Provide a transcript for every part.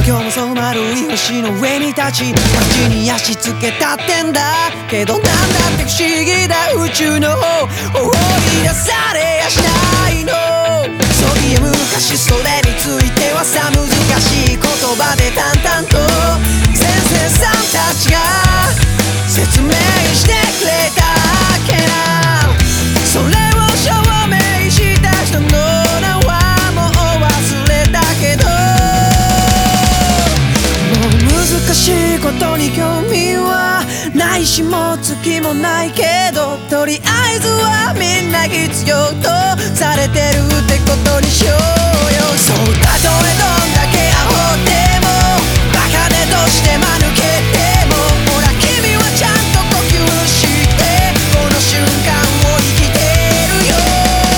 今日もそう丸い星の上に立ち街に足つけたってんだけどなんだって不思議だ宇宙の方放り出されやしないのそういえ昔それについてはさ難しい言葉で淡々と先生さんたちが説明してくれたっけなそれを証明した人の名はもう忘れたけどもう難しいことに興味はないしも月もないけどとりあえずはみんな必要とされてるってことにしようよそうたとえどんだけアホでもバカでどうして間抜けてもほら君はちゃんと呼吸してこの瞬間を生きてるよ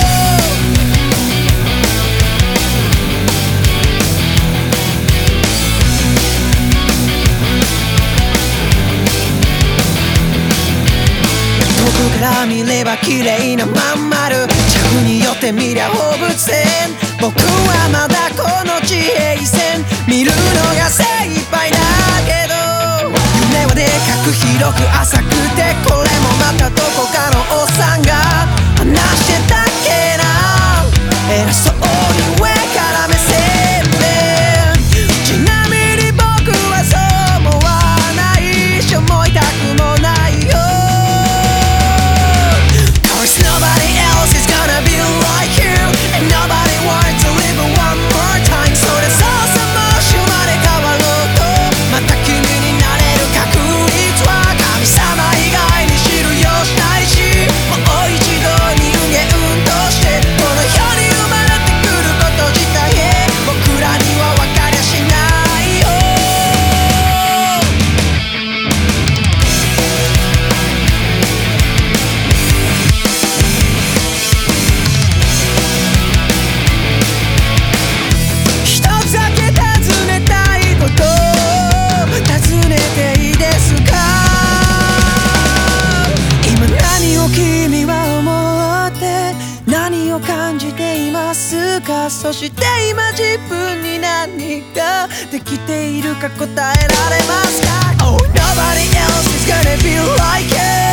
遠くから見れば綺麗なまん丸着によって見りゃ放物線僕はまだこの地平線見るのが精一杯だけど夢はでかく広く浅くてこれもまたどこかのおっさんが話してたっけな偉そうに上から目線でちなみに僕はそう思わないし思いたくもないよCause nobody else is gonna be like you And nobody wants to live one more time それそうさもし生まれ変わろうとまた君になれる確率は神様以外に知るよしないしもう一度人間としてこの世に生まれてくること自体僕らには分かりゃしないよ一つだけ尋ねたいこと尋ねていいですか今何を君は思って何を感じていますかそして今自分に何ができているか答えられますか Oh nobody else is gonna be like you